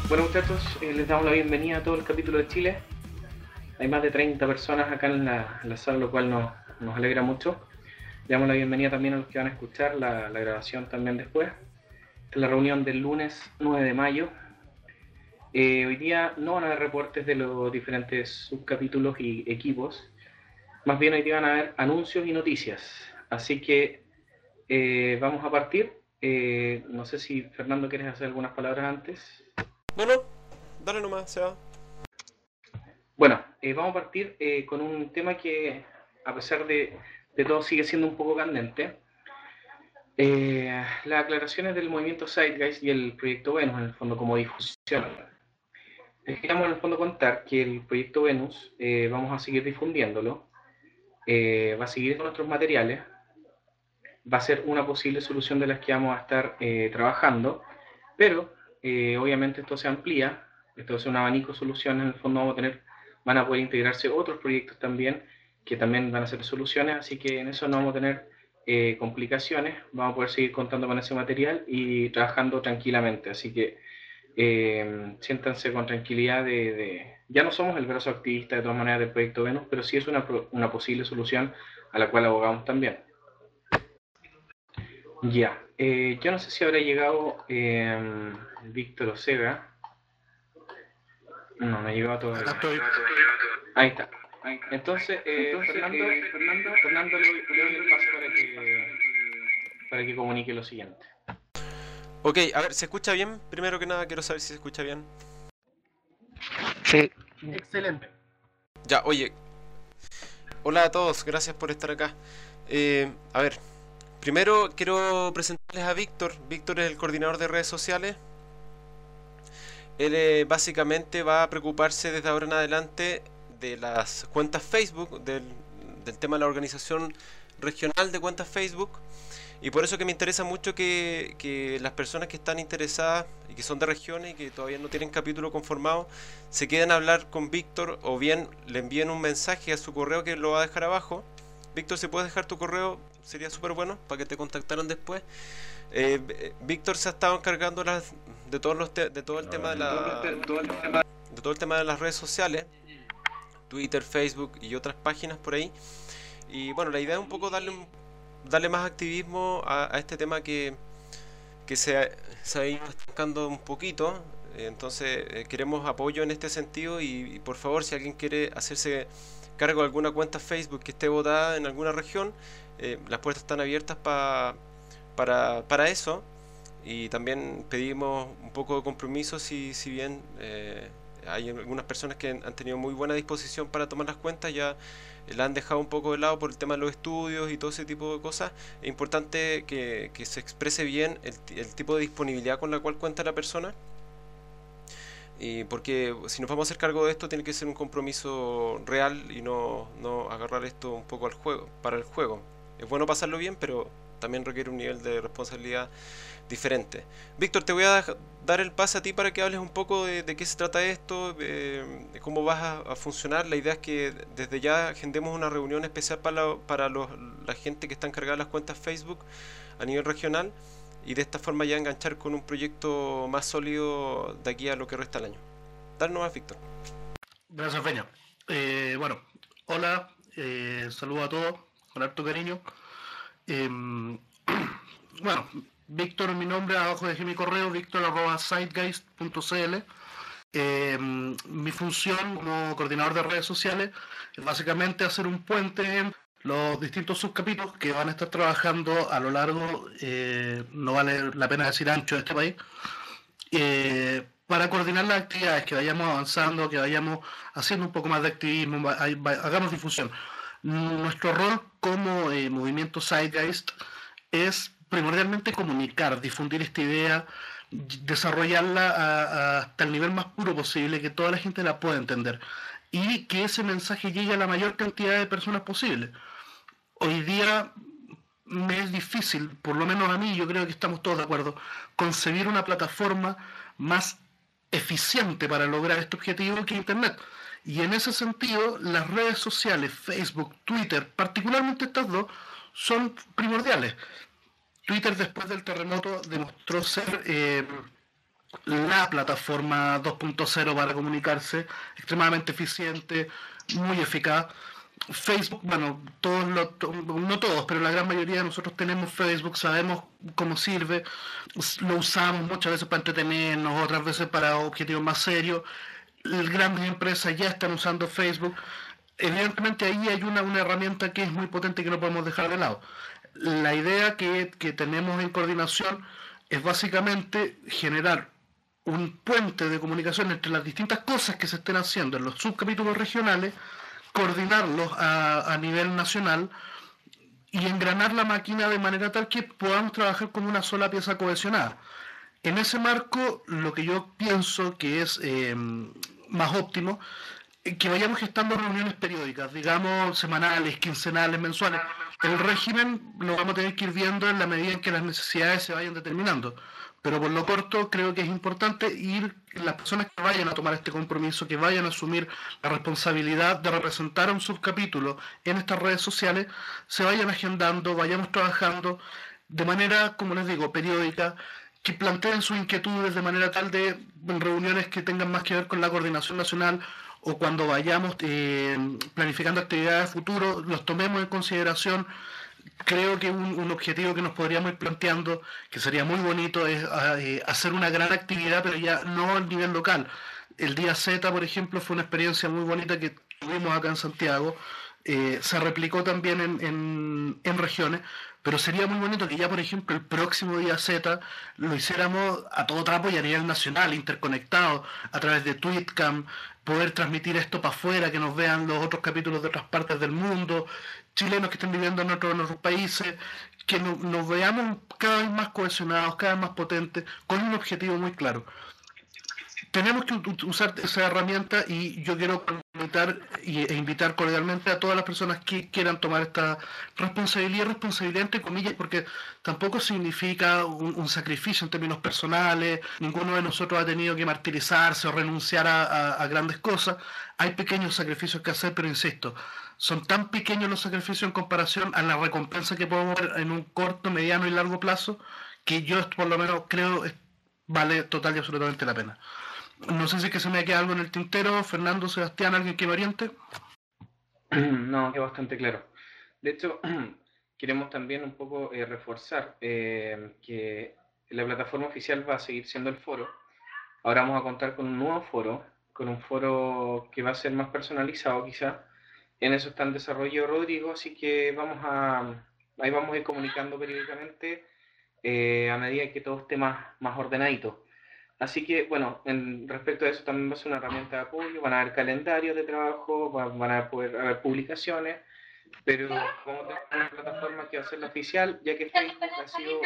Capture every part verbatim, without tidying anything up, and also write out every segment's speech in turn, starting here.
Bueno, muchachos, eh, les damos la bienvenida a todo el capítulo de Chile. Hay más de treinta personas acá en la, en la sala, lo cual nos, nos alegra mucho. Le damos la bienvenida también a los que van a escuchar la, la grabación también después. Esta es la reunión del lunes nueve de mayo. Eh, hoy día no van a haber reportes de los diferentes subcapítulos y equipos. Más bien hoy día van a haber anuncios y noticias. Así que eh, vamos a partir. Eh, no sé si Fernando quieres hacer algunas palabras antes. No, no, dale nomás, se va. Bueno, eh, vamos a partir eh, con un tema que, a pesar de, de todo, sigue siendo un poco candente. Eh, las aclaraciones del movimiento Zeitgeist y el proyecto Venus, en el fondo, como difusión. Les queríamos, en el fondo, contar que el proyecto Venus eh, vamos a seguir difundiéndolo, eh, va a seguir con nuestros materiales, va a ser una posible solución de las que vamos a estar eh, trabajando, pero eh, obviamente esto se amplía, esto es un abanico de soluciones, en el fondo vamos a tener, van a poder integrarse otros proyectos también, que también van a ser soluciones, así que en eso no vamos a tener eh, complicaciones, vamos a poder seguir contando con ese material y trabajando tranquilamente, así que eh, siéntanse con tranquilidad de, de, ya no somos el brazo activista de todas maneras del proyecto Venus, pero sí es una, una posible solución a la cual abogamos también. Ya, eh, yo no sé si habrá llegado eh, Víctor Ocega. No, no ha llegado todavía. Acá estoy. Ahí está. Entonces, eh, Entonces Fernando, eh, Fernando, Fernando le, le doy el paso para que, para que comunique lo siguiente. Ok, a ver, ¿se escucha bien? Primero que nada, quiero saber si se escucha bien. Sí. Excelente. Ya, oye. Hola a todos, gracias por estar acá. Eh, a ver, primero quiero presentarles a Víctor. Víctor es el coordinador de redes sociales. Él eh, básicamente va a preocuparse desde ahora en adelante de las cuentas Facebook, del, del tema de la organización regional de cuentas Facebook. Y por eso que me interesa mucho que, que las personas que están interesadas y que son de regiones y que todavía no tienen capítulo conformado se queden a hablar con Víctor, o bien le envíen un mensaje a su correo que lo va a dejar abajo. Víctor, si puedes dejar tu correo, sería súper bueno para que te contactaran después. Eh, Víctor se ha estado encargando las, de, todos los te, de todo el tema de la de todo el tema de las redes sociales, Twitter, Facebook y otras páginas por ahí. Y bueno, la idea es un poco darle un darle más activismo a, a este tema que, que se, se ha ido estancando un poquito. Entonces eh, queremos apoyo en este sentido y, y por favor, si alguien quiere hacerse cargo de alguna cuenta Facebook que esté votada en alguna región, eh, las puertas están abiertas pa, para, para eso. Y también pedimos un poco de compromiso si, si bien eh, hay algunas personas que han tenido muy buena disposición para tomar las cuentas, ya la han dejado un poco de lado por el tema de los estudios y todo ese tipo de cosas. Es importante que, que se exprese bien el, el tipo de disponibilidad con la cual cuenta la persona, y porque si nos vamos a hacer cargo de esto tiene que ser un compromiso real y no, no agarrar esto un poco al juego, para el juego. Es bueno pasarlo bien, pero también requiere un nivel de responsabilidad diferente. Víctor, te voy a dar el pase a ti para que hables un poco de, de qué se trata esto, eh, de cómo vas a, a funcionar. La idea es que desde ya agendemos una reunión especial para, la, para los, la gente que está encargada de las cuentas Facebook a nivel regional, y de esta forma ya enganchar con un proyecto más sólido de aquí a lo que resta el año. Dale nomás, Víctor. Gracias, Peña. Eh, bueno, hola, eh, saludo a todos con harto cariño. Eh, bueno, Víctor es mi nombre, abajo dejé mi correo, victor arroba zeitgeist punto c l. Eh, mi función como coordinador de redes sociales es básicamente hacer un puente en los distintos subcapítulos que van a estar trabajando a lo largo, eh, no vale la pena decir ancho, de este país, eh, para coordinar las actividades, que vayamos avanzando, que vayamos haciendo un poco más de activismo, hagamos difusión. Nuestro rol como eh, movimiento Zeitgeist es primordialmente comunicar, difundir esta idea, desarrollarla a, a, hasta el nivel más puro posible, que toda la gente la pueda entender y que ese mensaje llegue a la mayor cantidad de personas posible. Hoy día me es difícil, por lo menos a mí, yo creo que estamos todos de acuerdo, concebir una plataforma más eficiente para lograr este objetivo que Internet. Y en ese sentido, las redes sociales, Facebook, Twitter, particularmente estas dos, son primordiales. Twitter, después del terremoto, demostró ser eh, la plataforma dos punto cero para comunicarse, extremadamente eficiente, muy eficaz. Facebook, bueno, todos lo, no todos, pero la gran mayoría de nosotros tenemos Facebook, sabemos cómo sirve, lo usamos muchas veces para entretenernos, otras veces para objetivos más serios. Las grandes empresas ya están usando Facebook. Evidentemente ahí hay una, una herramienta que es muy potente y que no podemos dejar de lado. La idea que, que tenemos en coordinación es básicamente generar un puente de comunicación entre las distintas cosas que se estén haciendo en los subcapítulos regionales, coordinarlos a, a nivel nacional y engranar la máquina de manera tal que podamos trabajar como una sola pieza cohesionada. En ese marco, lo que yo pienso que es eh, más óptimo, eh, que vayamos gestando reuniones periódicas, digamos semanales, quincenales, mensuales. El régimen lo vamos a tener que ir viendo en la medida en que las necesidades se vayan determinando. Pero por lo corto creo que es importante ir, las personas que vayan a tomar este compromiso, que vayan a asumir la responsabilidad de representar a un subcapítulo en estas redes sociales, se vayan agendando, vayamos trabajando de manera, como les digo, periódica, que planteen sus inquietudes de manera tal de en reuniones que tengan más que ver con la coordinación nacional o cuando vayamos eh, planificando actividades futuras, los tomemos en consideración. Creo que un, un objetivo que nos podríamos ir planteando, que sería muy bonito, es eh, hacer una gran actividad, pero ya no a nivel local. El día Z, por ejemplo, fue una experiencia muy bonita que tuvimos acá en Santiago. Eh, se replicó también en, en, en regiones, pero sería muy bonito que ya, por ejemplo, el próximo día Z lo hiciéramos a todo trapo y a nivel nacional, interconectado, a través de Tweetcam, poder transmitir esto para afuera, que nos vean los otros capítulos de otras partes del mundo, chilenos que estén viviendo en otros, en otros países, que no, nos veamos cada vez más cohesionados, cada vez más potentes, con un objetivo muy claro. Tenemos que usar esa herramienta y yo quiero invitar e invitar cordialmente a todas las personas que quieran tomar esta responsabilidad, responsabilidad entre comillas, porque tampoco significa un, un sacrificio en términos personales, ninguno de nosotros ha tenido que martirizarse o renunciar a, a, a grandes cosas, hay pequeños sacrificios que hacer, pero insisto, son tan pequeños los sacrificios en comparación a la recompensa que podemos ver en un corto, mediano y largo plazo, que yo por lo menos creo vale total y absolutamente la pena. No sé si es que se me queda algo en el tintero. Fernando, Sebastián, ¿alguien que me oriente? No, es bastante claro. De hecho, queremos también un poco eh, reforzar eh, que la plataforma oficial va a seguir siendo el foro. Ahora vamos a contar con un nuevo foro, con un foro que va a ser más personalizado quizá. En eso está en desarrollo Rodrigo, así que vamos a, ahí vamos a ir comunicando periódicamente eh, a medida que todo esté más, más ordenadito. Así que, bueno, en respecto a eso también va a ser una herramienta de apoyo, van a haber calendarios de trabajo, van a poder haber publicaciones, pero como tenemos una plataforma que va a ser la oficial, ya que Facebook ha sido...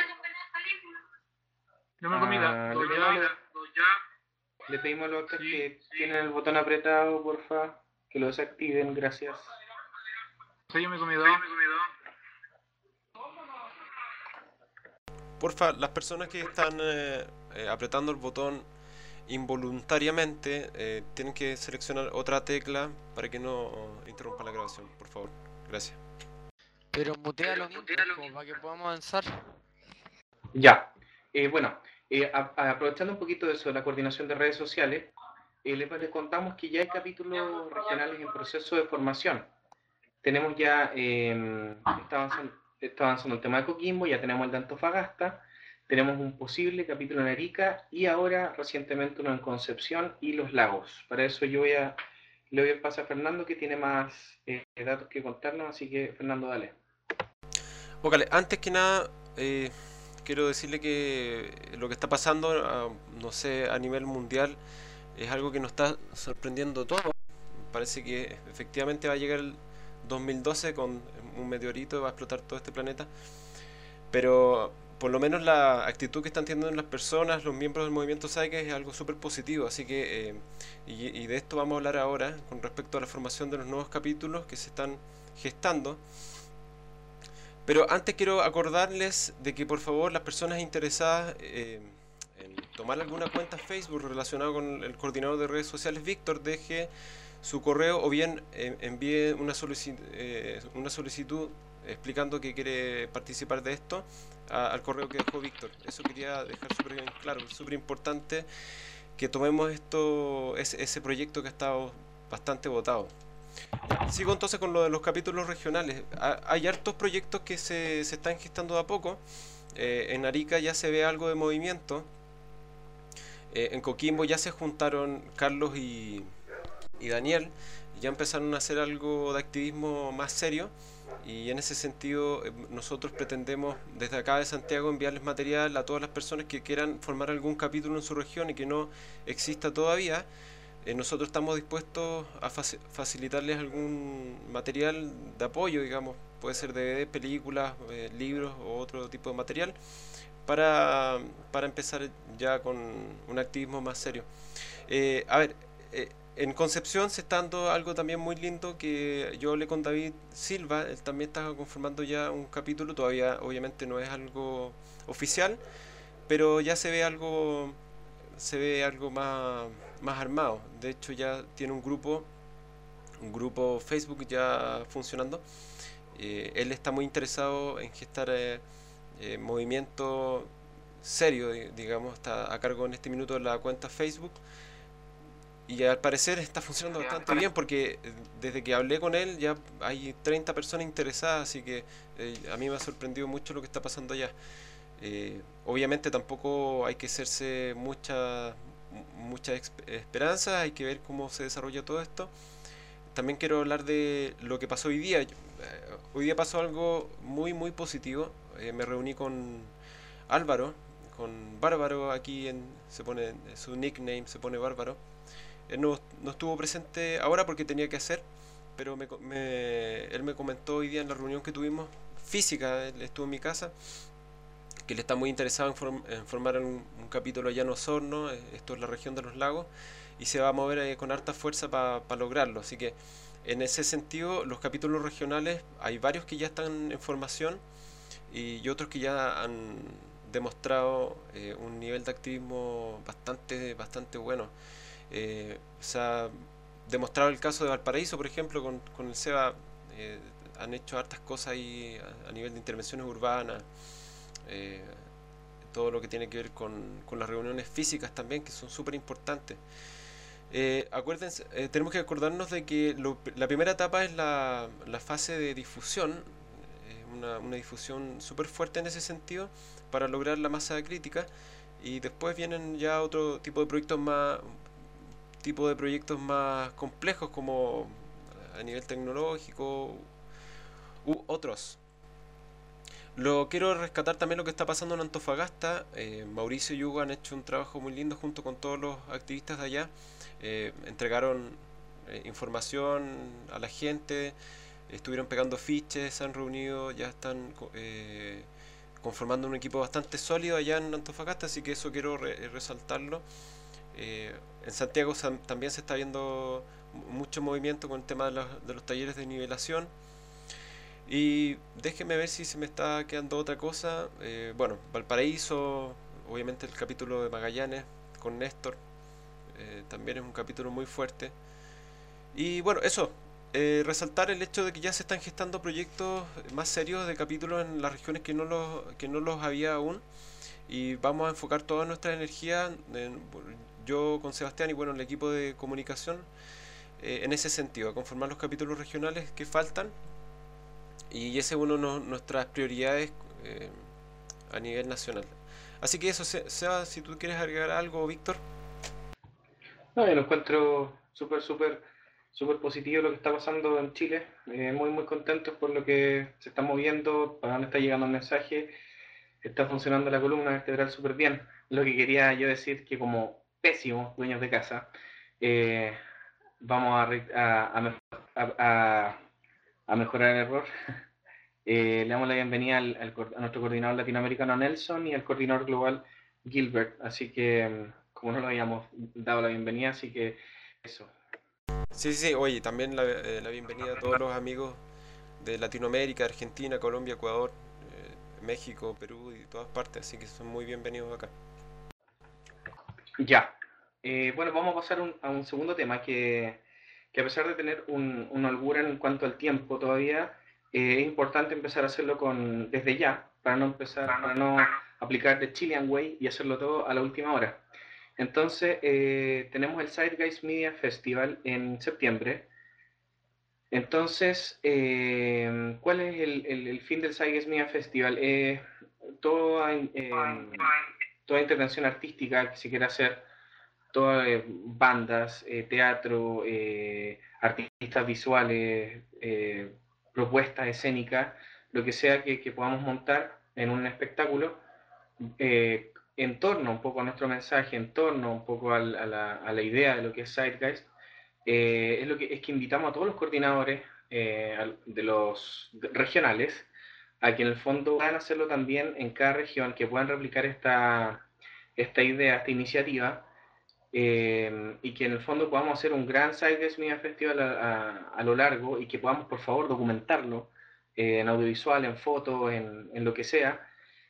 No me comida, Ah, no, le, ya, pedimos, no, ya. le pedimos a los otros Sí, que sí. tienen el botón apretado, porfa, que lo desactiven, gracias. Sí, yo me he comido. Porfa, las personas que están eh, eh, apretando el botón involuntariamente eh, tienen que seleccionar otra tecla para que no interrumpa la grabación, por favor. Gracias. Pero mutealo mismo, como para que podamos avanzar. Ya, eh, bueno, eh, a, a, aprovechando un poquito de eso de la coordinación de redes sociales, eh, les, les contamos que ya hay capítulos regionales en proceso de formación. Tenemos ya, eh, está, avanzando, está avanzando el tema de Coquimbo, ya tenemos el de Antofagasta, tenemos un posible capítulo en Arica y ahora recientemente uno en Concepción y Los Lagos. Para eso yo voy a, le doy el paso a Fernando que tiene más eh, datos que contarnos, así que Fernando, dale. Ok, antes que nada, eh, quiero decirle que lo que está pasando, uh, no sé, a nivel mundial, es algo que nos está sorprendiendo todo. Parece que efectivamente va a llegar el dos mil doce con un meteorito, va a explotar todo este planeta, pero por lo menos la actitud que están teniendo las personas, los miembros del movimiento Psyche, es algo súper positivo, así que eh, y, y de esto vamos a hablar ahora con respecto a la formación de los nuevos capítulos que se están gestando. Pero antes quiero acordarles de que por favor las personas interesadas eh, en tomar alguna cuenta Facebook relacionada con el coordinador de redes sociales Víctor, deje su correo o bien eh, envíe una solicitud, eh, una solicitud explicando que quiere participar de esto a- al correo que dejó Víctor. Eso quería dejar súper bien claro, súper importante que tomemos esto, ese, ese proyecto que ha estado bastante votado. Sigo entonces con lo de los capítulos regionales. Ha- hay hartos proyectos que se, se están gestando de a poco. Eh, en Arica ya se ve algo de movimiento. Eh, en Coquimbo ya se juntaron Carlos y, y Daniel. Ya empezaron a hacer algo de activismo más serio. Y en ese sentido, eh, nosotros pretendemos desde acá de Santiago enviarles material a todas las personas que quieran formar algún capítulo en su región y que no exista todavía. Eh, nosotros estamos dispuestos a faci- facilitarles algún material de apoyo, digamos, puede ser D V D, películas, eh, libros o otro tipo de material, para, para empezar ya con un activismo más serio. Eh, a ver, eh, en Concepción se está dando algo también muy lindo que yo hablé con David Silva, él también está conformando ya un capítulo, todavía obviamente no es algo oficial, pero ya se ve algo se ve algo más, más armado. De hecho ya tiene un grupo, un grupo Facebook ya funcionando. Eh, él está muy interesado en gestar eh, eh, movimiento serio, di- digamos, está a cargo en este minuto de la cuenta Facebook. Y al parecer está funcionando bastante bien porque eh, desde que hablé con él ya hay treinta personas interesadas, así que eh, a mí me ha sorprendido mucho lo que está pasando allá. Eh, obviamente tampoco hay que hacerse mucha, mucha esperanza, hay que ver cómo se desarrolla todo esto. También quiero hablar de lo que pasó hoy día. Yo- eh, Hoy día pasó algo muy muy positivo. Eh, me reuní con Álvaro, con Bárbaro aquí en, se pone su nickname se pone Bárbaro. Él no, no estuvo presente ahora porque tenía que hacer, pero me, co- me- él me comentó hoy día en la reunión que tuvimos física, él estuvo en mi casa, que él está muy interesado en, form- en formar un, un capítulo allá en Osorno, eh, esto es la región de los lagos, y se va a mover eh, con harta fuerza para lograrlo. Así que en ese sentido, los capítulos regionales, hay varios que ya están en formación y otros que ya han demostrado eh, un nivel de activismo bastante, bastante bueno. Eh, se ha demostrado el caso de Valparaíso, por ejemplo, con, con el SEBA, eh, han hecho hartas cosas ahí a, a nivel de intervenciones urbanas, eh, todo lo que tiene que ver con, con las reuniones físicas también, que son súper importantes. Eh, acuérdense, eh, tenemos que acordarnos de que lo- la primera etapa es la, la fase de difusión, eh, una, una difusión súper fuerte en ese sentido para lograr la masa crítica y después vienen ya otro tipo de proyectos más tipo de proyectos más complejos como a nivel tecnológico u otros. Lo quiero rescatar también lo que está pasando en Antofagasta. Eh, Mauricio y Hugo han hecho un trabajo muy lindo junto con todos los activistas de allá. Eh, entregaron eh, información a la gente, estuvieron pegando fiches, se han reunido, ya están co- eh, conformando un equipo bastante sólido allá en Antofagasta, así que eso quiero re- resaltarlo. Eh, en Santiago sam- también se está viendo mucho movimiento con el tema de los, de los talleres de nivelación. Y déjenme ver si se me está quedando otra cosa. Eh, bueno, Valparaíso, obviamente el capítulo de Magallanes con Néstor, eh, también es un capítulo muy fuerte. Y bueno, eso, eh, resaltar el hecho de que ya se están gestando proyectos más serios de capítulos en las regiones que no los, que no los había aún. Y vamos a enfocar toda nuestra energía, en- yo con Sebastián y bueno, el equipo de comunicación, eh, en ese sentido, a conformar los capítulos regionales que faltan y ese es uno de no- nuestras prioridades eh, a nivel nacional. Así que eso, Se- Seba, si tú quieres agregar algo, Víctor. No, yo lo encuentro súper, súper, súper positivo lo que está pasando en Chile. Eh, muy, muy contentos por lo que se está moviendo, para dónde está llegando el mensaje. Está funcionando la columna vertebral súper bien. Lo que quería yo decir que como pésimos dueños de casa, eh, vamos a, a, a, a, a mejorar el error. Eh, le damos la bienvenida al, al, a nuestro coordinador latinoamericano Nelson y al coordinador global Gilbert. Así que, como no lo habíamos dado la bienvenida, así que eso. Sí, sí, sí, oye, también la, eh, la bienvenida a todos los amigos de Latinoamérica, Argentina, Colombia, Ecuador, eh, México, Perú y todas partes, así que son muy bienvenidos acá. Ya. Eh, bueno, vamos a pasar un, a un segundo tema que, que a pesar de tener un, un holgura en cuanto al tiempo todavía, eh, es importante empezar a hacerlo con, desde ya. para no empezar, para no aplicar the Chilean Way y hacerlo todo a la última hora. Entonces, eh, tenemos el Zeitgeist Media Festival en septiembre. Entonces, eh, ¿cuál es el, el, el, fin del Zeitgeist Media Festival? Eh, toda, eh, toda intervención artística que se quiera hacer, todas eh, bandas, eh, teatro, eh, artistas visuales, eh, propuestas escénicas, lo que sea que, que podamos montar en un espectáculo, eh, en torno un poco a nuestro mensaje, en torno un poco a la, a la, a la idea de lo que es Zeitgeist, eh, es, lo que, es que invitamos a todos los coordinadores eh, de los de, regionales a que en el fondo puedan hacerlo también en cada región, que puedan replicar esta, esta idea, esta iniciativa, eh, y que en el fondo podamos hacer un gran Zeitgeist Media Festival a, a, a lo largo y que podamos por favor documentarlo eh, en audiovisual, en fotos, en, en lo que sea.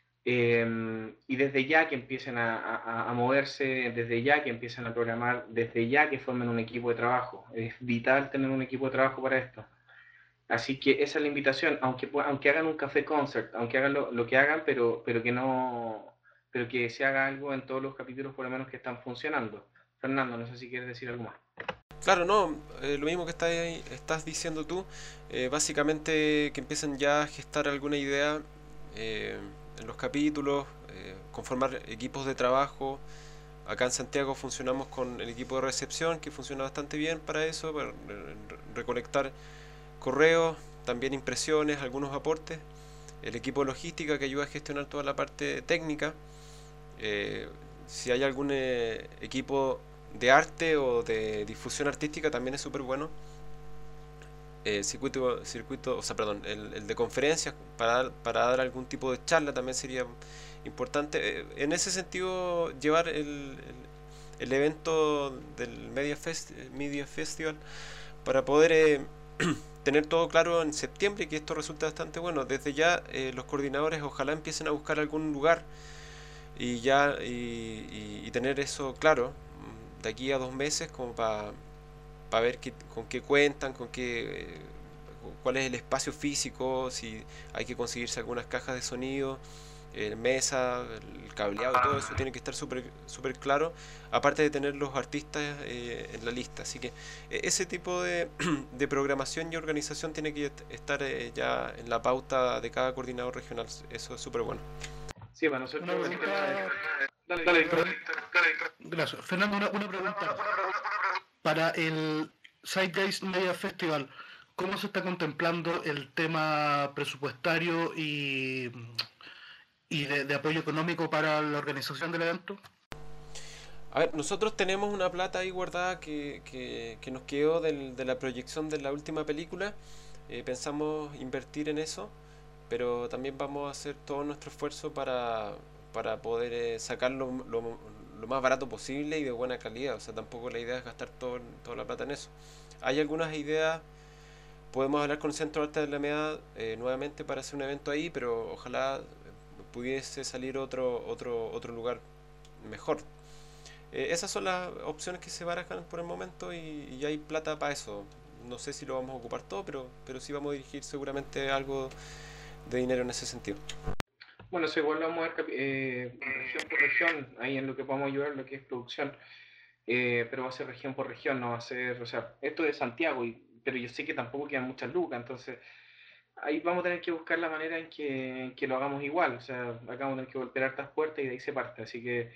Eh, y desde ya que empiecen a, a, a, moverse, desde ya que empiecen a programar, desde ya que formen un equipo de trabajo. Es vital tener un equipo de trabajo para esto. Así que esa es la invitación, aunque, aunque hagan un café concert, aunque hagan lo, lo que hagan, pero, pero que no, pero que se haga algo en todos los capítulos por lo menos que están funcionando. Fernando, no sé si quieres decir algo más. Claro, no, eh, lo mismo que estás, estás diciendo tú, eh, básicamente que empiecen ya a gestar alguna idea eh, en los capítulos, eh, conformar equipos de trabajo. Acá en Santiago funcionamos con el equipo de recepción, que funciona bastante bien para eso, para recolectar correos, también impresiones, algunos aportes. El equipo de logística que ayuda a gestionar toda la parte técnica. Eh, si hay algún eh, equipo de arte o de difusión artística también es súper bueno. Eh, circuito, circuito, o sea, perdón, el, el de conferencias para, para dar algún tipo de charla también sería importante. Eh, en ese sentido, llevar el, el, el evento del Media, Fest, Media Festival para poder eh, tener todo claro en septiembre, que esto resulta bastante bueno. Desde ya eh, los coordinadores ojalá empiecen a buscar algún lugar y ya y, y, y tener eso claro de aquí a dos meses como para pa ver qué, con qué cuentan, con qué eh, cuál es el espacio físico, si hay que conseguirse algunas cajas de sonido, eh, mesa, el cableado y todo eso tiene que estar súper súper claro, aparte de tener los artistas eh, en la lista. Así que eh, ese tipo de, de programación y organización tiene que estar eh, ya en la pauta de cada coordinador regional. Eso es súper bueno. Sí, para nosotros... Una pregunta... Dale, dale, dale, dale. Gracias. Fernando, una, una pregunta. Para el Zeitgeist Media Festival, ¿cómo se está contemplando el tema presupuestario y, y de, de apoyo económico para la organización del evento? A ver, nosotros tenemos una plata ahí guardada que, que, que nos quedó del, de la proyección de la última película. Eh, pensamos invertir en eso, pero también vamos a hacer todo nuestro esfuerzo para, para poder eh, sacarlo lo, lo más barato posible y de buena calidad. O sea, tampoco la idea es gastar todo, toda la plata en eso. Hay algunas ideas, podemos hablar con el Centro de Arte de la Alameda eh, nuevamente para hacer un evento ahí, pero ojalá pudiese salir otro, otro, otro lugar mejor. Eh, esas son las opciones que se barajan por el momento y, y hay plata para eso. No sé si lo vamos a ocupar todo, pero, pero sí vamos a dirigir seguramente algo de dinero en ese sentido. Bueno, eso igual lo vamos a ver eh, región por región, ahí en lo que podamos ayudar, lo que es producción, eh, pero va a ser región por región, no va a ser, o sea, esto es Santiago, y, pero yo sé que tampoco quedan muchas lucas, entonces ahí vamos a tener que buscar la manera en que, en que lo hagamos igual, o sea, acá vamos a tener que golpear hartas puertas y de ahí se parte, así que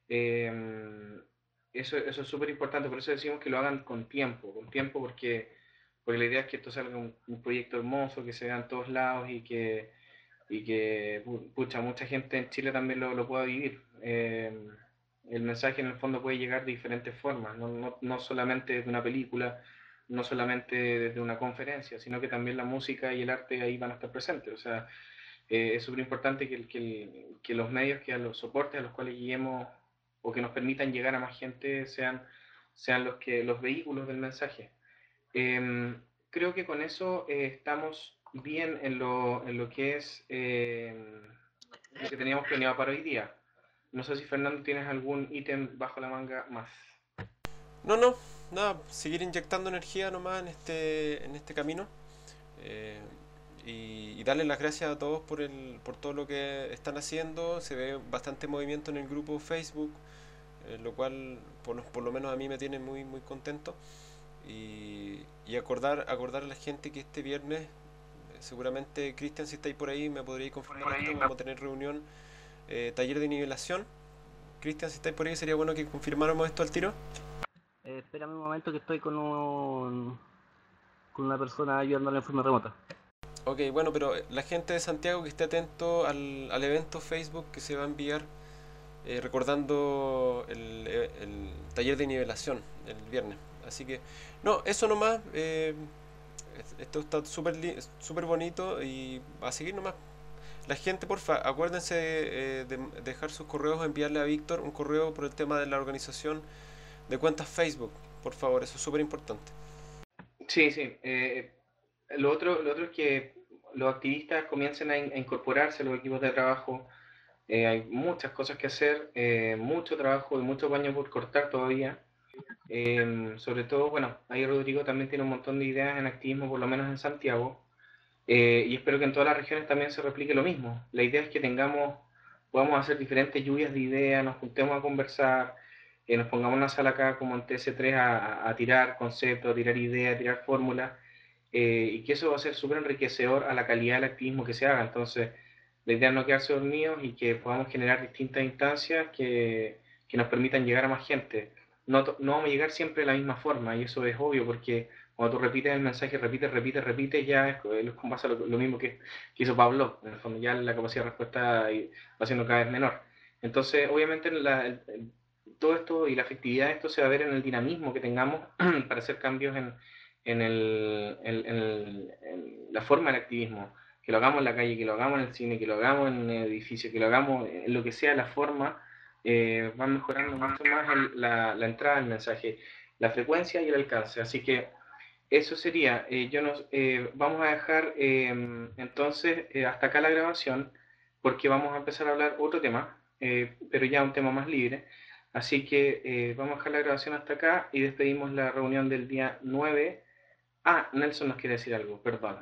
eh, eso, eso es súper importante, por eso decimos que lo hagan con tiempo, con tiempo porque, porque la idea es que esto salga un, un proyecto hermoso, que se vea en todos lados y que y que pucha, mucha gente en Chile también lo, lo pueda vivir. Eh, el mensaje en el fondo puede llegar de diferentes formas, no, no, no solamente desde una película, no solamente desde una conferencia, sino que también la música y el arte ahí van a estar presentes. O sea, eh, es súper importante que, que, que los medios, que a los soportes a los cuales lleguemos o que nos permitan llegar a más gente sean, sean los, que, los vehículos del mensaje. Eh, creo que con eso eh, estamos bien en lo, en lo que es eh, lo que teníamos planeado para hoy día. No sé si Fernando tienes algún ítem bajo la manga más. No, no, nada, seguir inyectando energía nomás en este, en este camino. Eh, y, y darles las gracias a todos por, el, por todo lo que están haciendo. Se ve bastante movimiento en el grupo Facebook, eh, lo cual por, por lo menos a mí me tiene muy, muy contento. Y, y acordar, acordar a la gente que este viernes, eh, seguramente Cristian, si estáis por ahí, me podréis confirmar esto, vamos a tener reunión, eh, taller de nivelación. Cristian, si estáis por ahí, sería bueno que confirmáramos esto al tiro. Eh, espérame un momento que estoy con un con una persona ayudándole en forma remota. Ok, bueno, pero la gente de Santiago que esté atento al, al evento Facebook que se va a enviar, eh, recordando el, el taller de nivelación el viernes. Así que, no, eso nomás. Eh, esto está súper súper bonito y a seguir nomás. La gente, porfa, acuérdense eh, de dejar sus correos, enviarle a Víctor un correo por el tema de la organización de cuentas Facebook, por favor, eso es súper importante. Sí, sí. Eh, lo, otro, lo otro es que los activistas comiencen a, in, a incorporarse a los equipos de trabajo. Eh, hay muchas cosas que hacer, eh, mucho trabajo y mucho paño por cortar todavía. Eh, sobre todo, bueno, ahí Rodrigo también tiene un montón de ideas en activismo, por lo menos en Santiago. Eh, y espero que en todas las regiones también se replique lo mismo. La idea es que tengamos, podamos hacer diferentes lluvias de ideas, nos juntemos a conversar, eh, nos pongamos en una sala acá como en T S tres a, a tirar conceptos, a tirar ideas, a tirar fórmulas, eh, y que eso va a ser súper enriquecedor a la calidad del activismo que se haga. Entonces, la idea es no quedarse dormidos y que podamos generar distintas instancias que, que nos permitan llegar a más gente. No, no vamos a llegar siempre de la misma forma, y eso es obvio porque cuando tú repites el mensaje, repites, repites, repites, ya es, es como pasa lo, lo mismo que, que hizo Pablo. En el fondo ya la capacidad de respuesta va siendo cada vez menor. Entonces, obviamente, la, el, el, todo esto y la efectividad de esto se va a ver en el dinamismo que tengamos para hacer cambios en, en, el, en, el, en la forma del activismo. Que lo hagamos en la calle, que lo hagamos en el cine, que lo hagamos en el edificio, que lo hagamos en lo que sea la forma, eh, va mejorando mucho más el, la, la entrada del mensaje, la frecuencia y el alcance. Así que eso sería, eh, yo nos, eh, vamos a dejar eh, entonces eh, hasta acá la grabación, porque vamos a empezar a hablar otro tema, eh, pero ya un tema más libre. Así que eh, vamos a dejar la grabación hasta acá y despedimos la reunión del día nueve. Ah, Nelson nos quiere decir algo, perdón.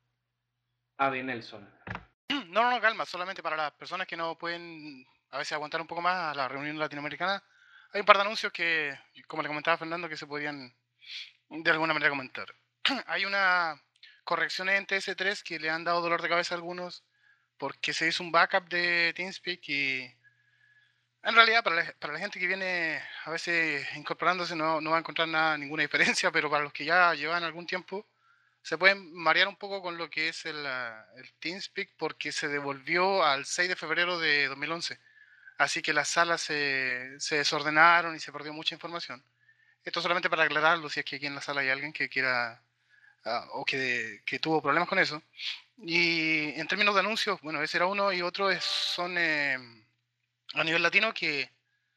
Ave Nelson. No, no, no, calma, solamente para las personas que no pueden a veces aguantar un poco más a la reunión latinoamericana. Hay un par de anuncios que, como le comentaba Fernando, que se podían de alguna manera comentar. Hay una corrección en T S tres que le han dado dolor de cabeza a algunos porque se hizo un backup de TeamSpeak y en realidad para la, para la gente que viene a veces incorporándose no, no va a encontrar nada, ninguna diferencia, pero para los que ya llevan algún tiempo se pueden marear un poco con lo que es el, el TeamSpeak porque se devolvió al seis de febrero de dos mil once. Así que las salas se, se desordenaron y se perdió mucha información. Esto solamente para aclararlo, si es que aquí en la sala hay alguien que quiera uh, o que, que tuvo problemas con eso. Y en términos de anuncios, bueno, ese era uno y otro es, son eh, a nivel latino que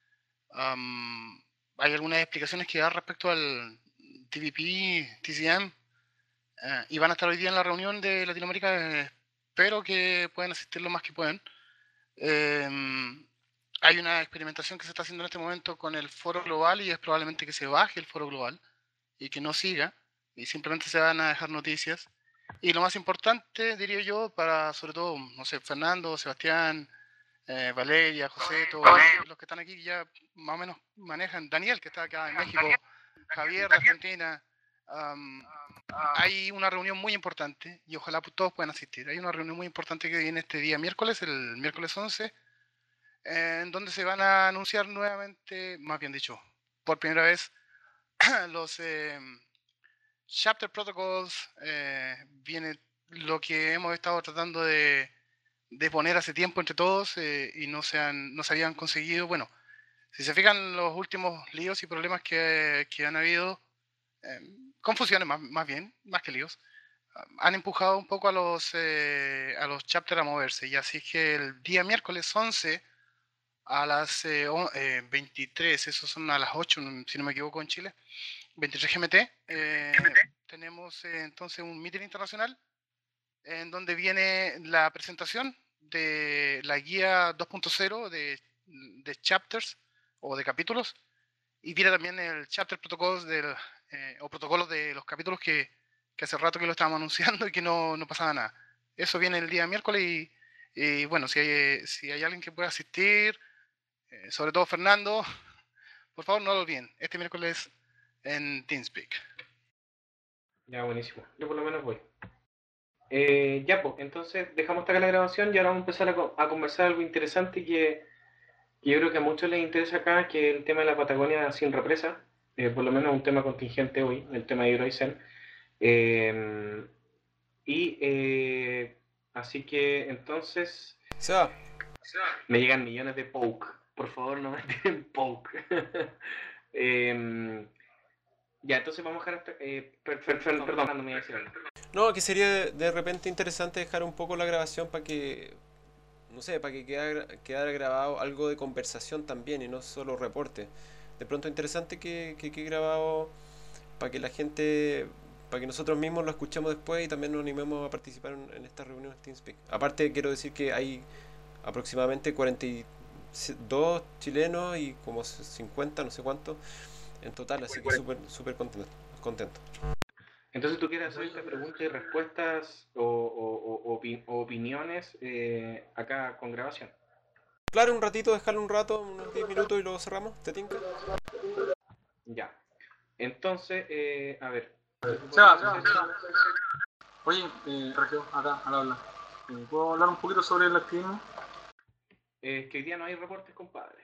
um, hay algunas explicaciones que dar respecto al T V P, T C M, uh, y van a estar hoy día en la reunión de Latinoamérica. Eh, espero que puedan asistir lo más que puedan. Eh, hay una experimentación que se está haciendo en este momento con el foro global y es probablemente que se baje el foro global y que no siga y simplemente se van a dejar noticias. Y lo más importante, diría yo, para sobre todo, no sé, Fernando, Sebastián, eh, Valeria, José, todos los que están aquí ya más o menos manejan, Daniel, que está acá en México, Javier de Argentina, um, hay una reunión muy importante y ojalá todos puedan asistir. Hay una reunión muy importante que viene este día miércoles, el miércoles once, eh, en donde se van a anunciar nuevamente, más bien dicho, por primera vez, los eh, chapter protocols. Eh, viene lo que hemos estado tratando de, de poner hace tiempo entre todos eh, y no se, han, no se habían conseguido. Bueno, si se fijan los últimos líos y problemas que, que han habido, eh, confusiones más, más bien, más que líos, han empujado un poco a los, eh, a los chapters a moverse. Y así que el día miércoles once a las eh, eh, veintitrés, esos son a las ocho, si no me equivoco, en Chile, veintitrés G M T, eh, tenemos eh, entonces un meeting internacional en donde viene la presentación de la guía dos punto cero de, de chapters o de capítulos, y viene también el chapter protocols del, eh, o protocolos de los capítulos que, que hace rato que lo estábamos anunciando y que no, no pasaba nada. eso viene el día miércoles y, y bueno, si hay, si hay alguien que pueda asistir, eh, sobre todo Fernando, por favor no lo olviden, este miércoles en TeamSpeak. Ya, buenísimo. Yo por lo menos voy. Eh, ya, pues, entonces dejamos hasta acá la grabación y ahora vamos a empezar a, co- a conversar algo interesante que, que yo creo que a muchos les interesa acá, que es el tema de la Patagonia sin represa, eh, por lo menos un tema contingente hoy, el tema de Hidroicen. Eh, y eh, así que entonces Se va. me llegan millones de poke. Por favor, no me tiren poke. Eh, ya, entonces vamos a dejar hasta... Eh, per- per- per- perdón, no me iba a decir algo. No, que sería de, de repente interesante dejar un poco la grabación para que, no sé, para que quedara, quedara grabado algo de conversación también y no solo reporte. De pronto interesante que, que quede grabado para que la gente, para que nosotros mismos lo escuchemos después y también nos animemos a participar en, en estas reuniones TeamSpeak. Aparte quiero decir que hay aproximadamente cuarenta y dos chilenos y como cincuenta, no sé cuánto en total, así que súper súper contento, contento. Entonces tú quieres hacer esta pregunta y respuestas o, o- o opi- o opiniones eh, acá con grabación. Claro, un ratito, dejarlo un rato, unos diez minutos y luego cerramos, ¿te tinca? Ya. Entonces, eh, a ver. lo que Seba, podemos Seba, hacer- Seba. Oye, eh, Sergio, acá, al habla. Eh, ¿Puedo hablar un poquito sobre el activismo? eh, es que hoy día no hay reportes, compadre.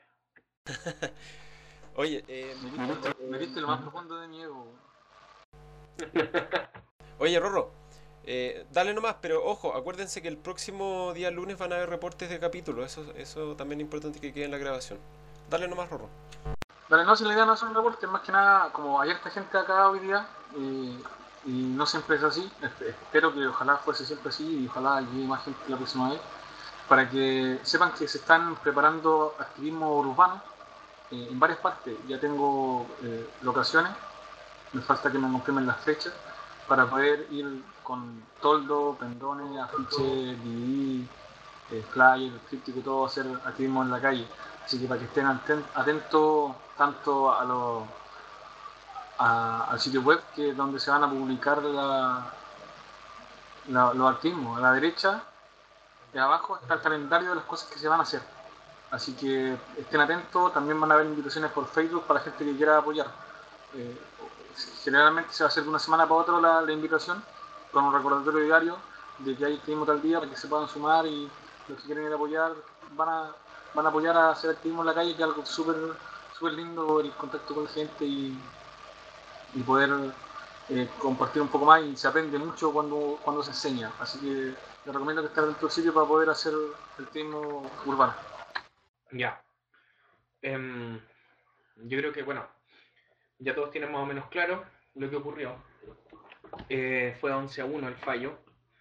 Oye, eh, Me viste, me viste lo más profundo de mi ego. oye Rorro, eh, dale nomás, pero ojo, acuérdense que el próximo día lunes van a haber reportes de capítulo, eso, eso también es importante que quede en la grabación. Dale nomás, Rorro. Dale, no, si la idea no es un reporte, más que nada, como hay harta gente acá hoy día, eh, y no siempre es así, esp- espero que ojalá fuese siempre así y ojalá llegue más gente la próxima vez, para que sepan que se están preparando activismo urbano eh, en varias partes. Ya tengo eh, locaciones, me falta que me confirmen las fechas para poder ir con toldo, pendones, afiches, D V D, eh, flyer, tríptico, todo, hacer activismo en la calle. Así que para que estén aten- atentos tanto a los a- al sitio web que es donde se van a publicar la, la- los activismos. A la derecha de abajo está el calendario de las cosas que se van a hacer. Así que estén atentos, también van a haber invitaciones por Facebook para la gente que quiera apoyar. Eh, generalmente se va a hacer de una semana para otra la, la invitación, con un recordatorio diario de que hay activismo tal día para que se puedan sumar y los que quieren ir a apoyar van a, van a apoyar a hacer activismo en la calle, que es algo súper súper lindo, el contacto con la gente y, y poder eh, compartir un poco más, y se aprende mucho cuando, cuando se enseña. Así que les recomiendo que estén dentro del sitio para poder hacer el activismo urbano. Ya. Em, yo creo que, bueno, ya todos tienen más o menos claro lo que ocurrió. Eh, fue once a uno el fallo,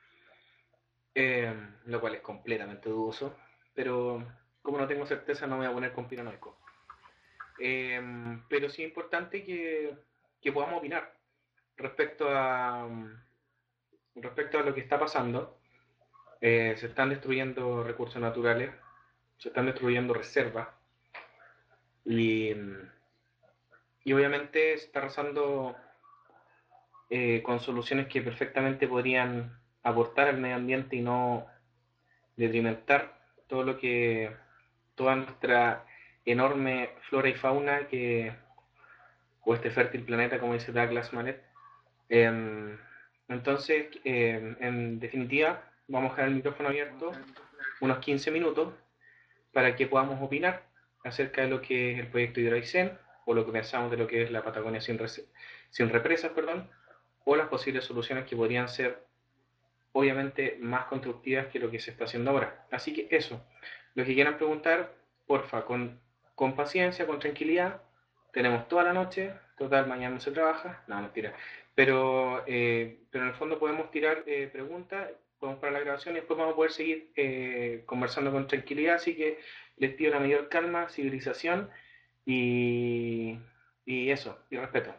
em, lo cual es completamente dudoso, pero como no tengo certeza no me voy a poner conspiranoico. Em, pero sí es importante que, que podamos opinar respecto a, respecto a lo que está pasando. Eh, se están destruyendo recursos naturales, se están destruyendo reservas y, y obviamente se está arrasando eh, con soluciones que perfectamente podrían aportar al medio ambiente y no detrimentar todo lo que, toda nuestra enorme flora y fauna que, o este fértil planeta, como dice Douglas Manet. Eh, entonces, eh, en definitiva, vamos a dejar el micrófono abierto unos quince minutos para que podamos opinar acerca de lo que es el proyecto Hidroicén, o lo que pensamos de lo que es la Patagonia sin, sin represas, perdón, o las posibles soluciones que podrían ser obviamente más constructivas que lo que se está haciendo ahora. Así que eso, los que quieran preguntar, porfa, con, con paciencia, con tranquilidad, tenemos toda la noche, total, mañana no se trabaja, no, mentira, pero, eh, pero en el fondo podemos tirar eh, preguntas, podemos parar la grabación y después vamos a poder seguir eh, conversando con tranquilidad, así que les pido la mayor calma, civilización y, y eso, y respeto.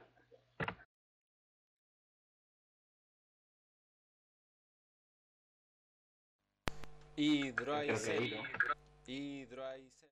Hidroicén. Hidroicén.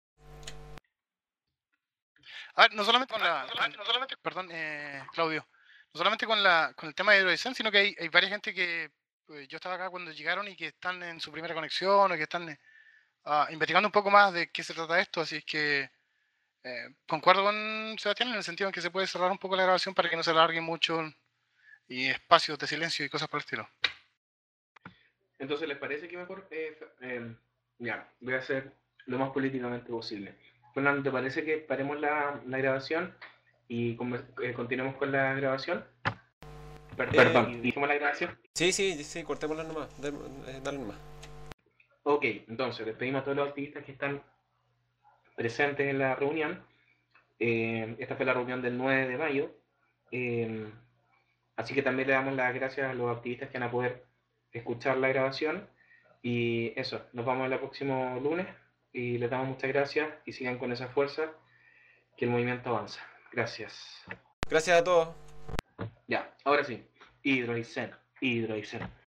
A ver, no solamente con la. Con, no solamente, perdón, eh, Claudio. No solamente con, la, con el tema de Hidroicén, sino que hay, hay varias gente que eh, yo estaba acá cuando llegaron y que están en su primera conexión o que están uh, investigando un poco más de qué se trata esto, así es que eh, concuerdo con Sebastián en el sentido en que se puede cerrar un poco la grabación para que no se alargue mucho y espacios de silencio y cosas por el estilo. Entonces, ¿les parece que mejor? Eh, eh, ya, voy a hacer lo más políticamente posible. Fernando, ¿te parece que paremos la, la grabación y eh, continuemos con la grabación? Per eh, perdón, ¿dijimos la grabación? Sí, sí, sí, cortémosla nomás, dale, dale nomás. Ok, entonces, despedimos a todos los activistas que están presentes en la reunión. Eh, esta fue la reunión del nueve de mayo. Eh, así que también le damos las gracias a los activistas que van a poder escuchar la grabación. Y eso, nos vemos el próximo lunes y les damos muchas gracias y sigan con esa fuerza que el movimiento avanza. Gracias. Gracias a todos. Ya, ahora sí. Hidroiceno, hidroiceno.